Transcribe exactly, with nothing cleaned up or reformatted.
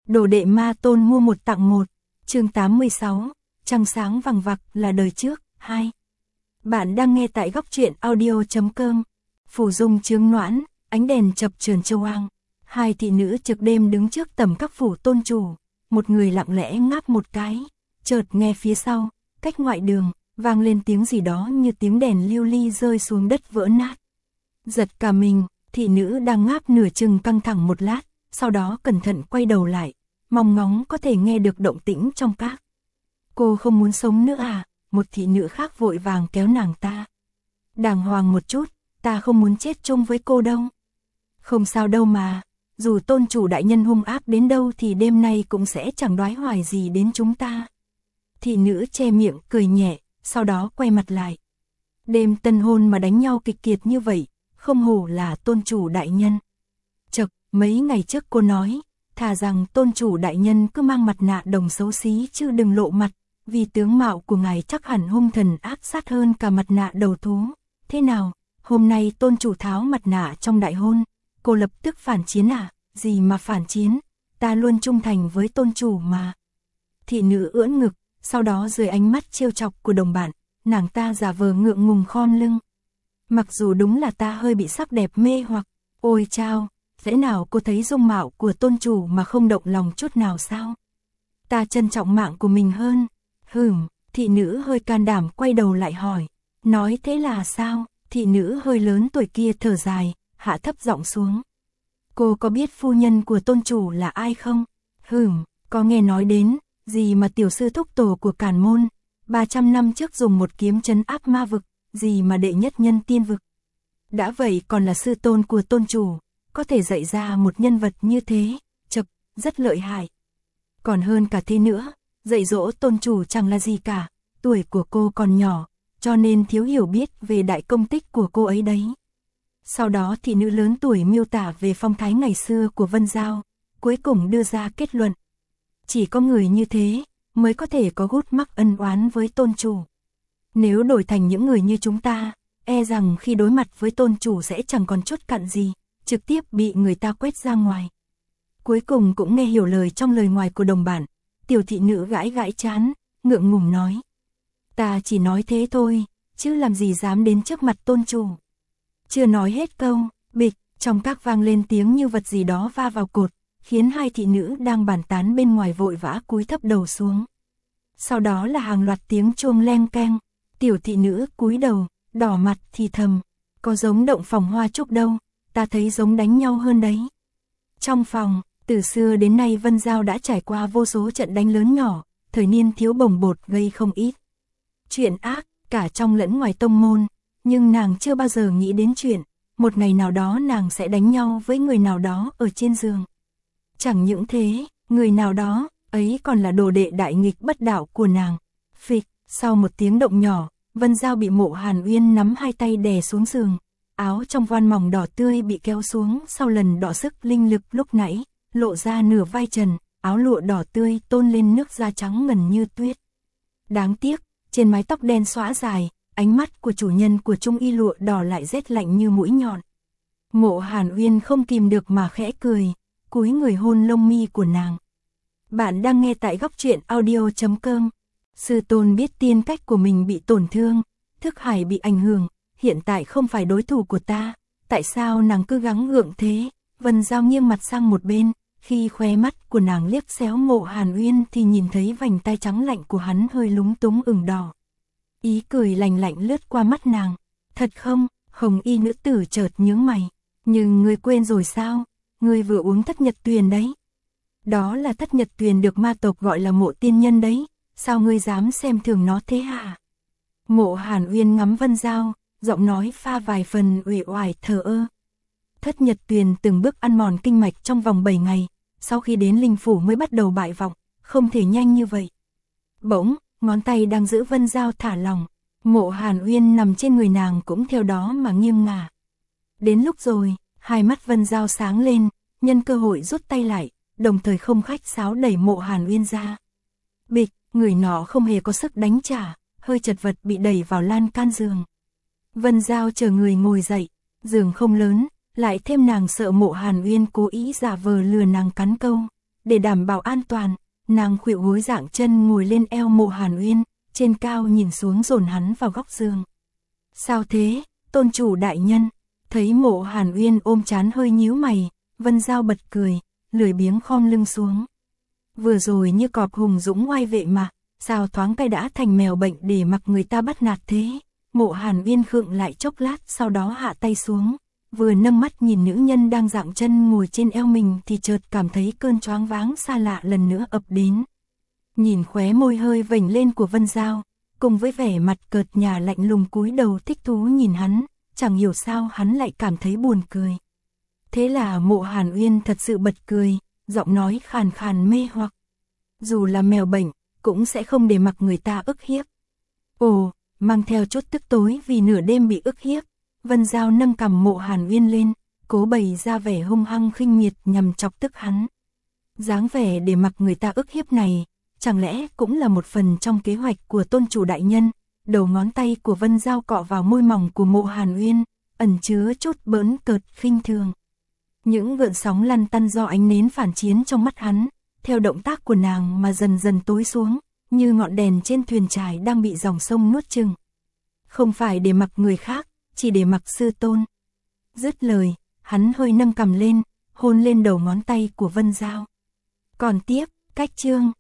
Đồ đệ ma tôn mua một tặng một. Chương tám mươi sáu, trăng sáng vằng vặc là đời trước, hai. Bạn đang nghe tại góc truyện audio chấm com. Phủ dung chướng noãn, ánh đèn chập chờn châu hoang. Hai thị nữ trực đêm đứng trước tầm các phủ tôn chủ, một người lặng lẽ ngáp một cái, chợt nghe phía sau, cách ngoại đường, vang lên tiếng gì đó như tiếng đèn lưu ly rơi xuống đất vỡ nát. Giật cả mình, thị nữ đang ngáp nửa chừng căng thẳng một lát, sau đó cẩn thận quay đầu lại, mong ngóng có thể nghe được động tĩnh trong các. Cô không muốn sống nữa à? Một thị nữ khác vội vàng kéo nàng ta. Đàng hoàng một chút, ta không muốn chết chung với cô đâu. Không sao đâu mà, dù tôn chủ đại nhân hung ác đến đâu thì đêm nay cũng sẽ chẳng đoái hoài gì đến chúng ta. Thị nữ che miệng cười nhẹ, sau đó quay mặt lại. Đêm tân hôn mà đánh nhau kịch kiệt như vậy, không hổ là tôn chủ đại nhân. Chật, mấy ngày trước cô nói, thà rằng tôn chủ đại nhân cứ mang mặt nạ đồng xấu xí chứ đừng lộ mặt, vì tướng mạo của ngài chắc hẳn hung thần ác sát hơn cả mặt nạ đầu thú. Thế nào, hôm nay tôn chủ tháo mặt nạ trong đại hôn, cô lập tức phản chiến à? Gì mà phản chiến, ta luôn trung thành với tôn chủ mà. Thị nữ ưỡn ngực, sau đó dưới ánh mắt trêu chọc của đồng bạn, nàng ta giả vờ ngượng ngùng khom lưng. Mặc dù đúng là ta hơi bị sắc đẹp mê hoặc, ôi chao, lẽ nào cô thấy dung mạo của tôn chủ mà không động lòng chút nào sao? Ta trân trọng mạng của mình hơn. Hừm, thị nữ hơi can đảm quay đầu lại hỏi. Nói thế là sao? Thị nữ hơi lớn tuổi kia thở dài, hạ thấp giọng xuống. Cô có biết phu nhân của tôn chủ là ai không? Hừm, có nghe nói đến, gì mà tiểu sư thúc tổ của Càn Môn, ba trăm năm trước dùng một kiếm trấn áp ma vực, gì mà đệ nhất nhân tiên vực. Đã vậy còn là sư tôn của tôn chủ, có thể dạy ra một nhân vật như thế, chật, rất lợi hại. Còn hơn cả thế nữa, dạy dỗ tôn chủ chẳng là gì cả, tuổi của cô còn nhỏ, cho nên thiếu hiểu biết về đại công tích của cô ấy đấy. Sau đó thị nữ lớn tuổi miêu tả về phong thái ngày xưa của Vân Giao, cuối cùng đưa ra kết luận. Chỉ có người như thế, mới có thể có gút mắc ân oán với tôn chủ. Nếu đổi thành những người như chúng ta, e rằng khi đối mặt với tôn chủ sẽ chẳng còn chút cặn gì, trực tiếp bị người ta quét ra ngoài. Cuối cùng cũng nghe hiểu lời trong lời ngoài của đồng bạn, tiểu thị nữ gãi gãi chán, ngượng ngùng nói. Ta chỉ nói thế thôi, chứ làm gì dám đến trước mặt tôn chủ. Chưa nói hết câu, bịch, trong các vang lên tiếng như vật gì đó va vào cột, khiến hai thị nữ đang bàn tán bên ngoài vội vã cúi thấp đầu xuống. Sau đó là hàng loạt tiếng chuông leng keng, tiểu thị nữ cúi đầu, đỏ mặt thì thầm, có giống động phòng hoa trúc đâu, ta thấy giống đánh nhau hơn đấy. Trong phòng, từ xưa đến nay Vân Giao đã trải qua vô số trận đánh lớn nhỏ, thời niên thiếu bồng bột gây không ít chuyện ác, cả trong lẫn ngoài tông môn, nhưng nàng chưa bao giờ nghĩ đến chuyện, một ngày nào đó nàng sẽ đánh nhau với người nào đó ở trên giường. Chẳng những thế, người nào đó, ấy còn là đồ đệ đại nghịch bất đạo của nàng. Phịch, sau một tiếng động nhỏ, Vân Giao bị Mộ Hàn Uyên nắm hai tay đè xuống giường, áo trong voan mỏng đỏ tươi bị kéo xuống sau lần đọ sức linh lực lúc nãy, lộ ra nửa vai trần, áo lụa đỏ tươi tôn lên nước da trắng ngần như tuyết. Đáng tiếc, trên mái tóc đen xõa dài, ánh mắt của chủ nhân của trung y lụa đỏ lại rét lạnh như mũi nhọn. Mộ Hàn Uyên không kìm được mà khẽ cười, cúi người hôn lông mi của nàng. Bạn đang nghe tại góc truyện audio chấm com. Sư tôn biết tiên cách của mình bị tổn thương, thức hải bị ảnh hưởng, hiện tại không phải đối thủ của ta, tại sao nàng cứ gắng gượng thế? Vân Giao nghiêng mặt sang một bên, khi khóe mắt của nàng liếc xéo Mộ Hàn Uyên thì nhìn thấy vành tai trắng lạnh của hắn hơi lúng túng ửng đỏ. Ý cười lạnh lạnh lướt qua mắt nàng. Thật không? Hồng y nữ tử chợt nhướng mày. Nhưng ngươi quên rồi sao? Ngươi vừa uống thất nhật tuyền đấy. Đó là thất nhật tuyền được ma tộc gọi là Mộ tiên nhân đấy. Sao ngươi dám xem thường nó thế hả? Mộ Hàn Uyên ngắm Vân Giao, giọng nói pha vài phần uể oải thờ ơ. Thất nhật tuyền từng bước ăn mòn kinh mạch trong vòng bảy ngày, sau khi đến linh phủ mới bắt đầu bại vọng, không thể nhanh như vậy. Bỗng, ngón tay đang giữ Vân Giao thả lỏng, Mộ Hàn Uyên nằm trên người nàng cũng theo đó mà nghiêng ngả. Đến lúc rồi, hai mắt Vân Giao sáng lên, nhân cơ hội rút tay lại, đồng thời không khách sáo đẩy Mộ Hàn Uyên ra. Bịch, người nọ không hề có sức đánh trả, hơi chật vật bị đẩy vào lan can giường. Vân Giao chờ người ngồi dậy, giường không lớn, lại thêm nàng sợ Mộ Hàn Uyên cố ý giả vờ lừa nàng cắn câu. để đảm bảo an toàn, nàng khuỵu gối dạng chân ngồi lên eo Mộ Hàn Uyên, trên cao nhìn xuống dồn hắn vào góc giường. Sao thế, tôn chủ đại nhân? Thấy Mộ Hàn Uyên ôm trán hơi nhíu mày, Vân Giao bật cười, lười biếng khom lưng xuống. Vừa rồi như cọp hùng dũng oai vệ mà, sao thoáng cái đã thành mèo bệnh để mặc người ta bắt nạt thế? Mộ Hàn Uyên khựng lại chốc lát, sau đó hạ tay xuống, vừa nâng mắt nhìn nữ nhân đang dạng chân ngồi trên eo mình thì chợt cảm thấy cơn choáng váng xa lạ lần nữa ập đến. Nhìn khóe môi hơi vểnh lên của Vân Giao, cùng với vẻ mặt cợt nhả lạnh lùng cúi đầu thích thú nhìn hắn, chẳng hiểu sao hắn lại cảm thấy buồn cười. Thế là Mộ Hàn Uyên thật sự bật cười, giọng nói khàn khàn mê hoặc. Dù là mèo bệnh, cũng sẽ không để mặc người ta ức hiếp. Ồ, mang theo chút tức tối vì nửa đêm bị ức hiếp, Vân Giao nâng cằm Mộ Hàn Uyên lên, cố bày ra vẻ hung hăng khinh miệt nhằm chọc tức hắn. Dáng vẻ để mặc người ta ức hiếp này, chẳng lẽ cũng là một phần trong kế hoạch của tôn chủ đại nhân? Đầu ngón tay của Vân Giao cọ vào môi mỏng của Mộ Hàn Uyên, ẩn chứa chút bỡn cợt khinh thường. Những gợn sóng lăn tăn do ánh nến phản chiếu trong mắt hắn, theo động tác của nàng mà dần dần tối xuống, như ngọn đèn trên thuyền trài đang bị dòng sông nuốt chửng. Không phải để mặc người khác, chỉ để mặc sư tôn. Dứt lời, hắn hơi nâng cằm lên, hôn lên đầu ngón tay của Vân Giao. Còn tiếp, cách chương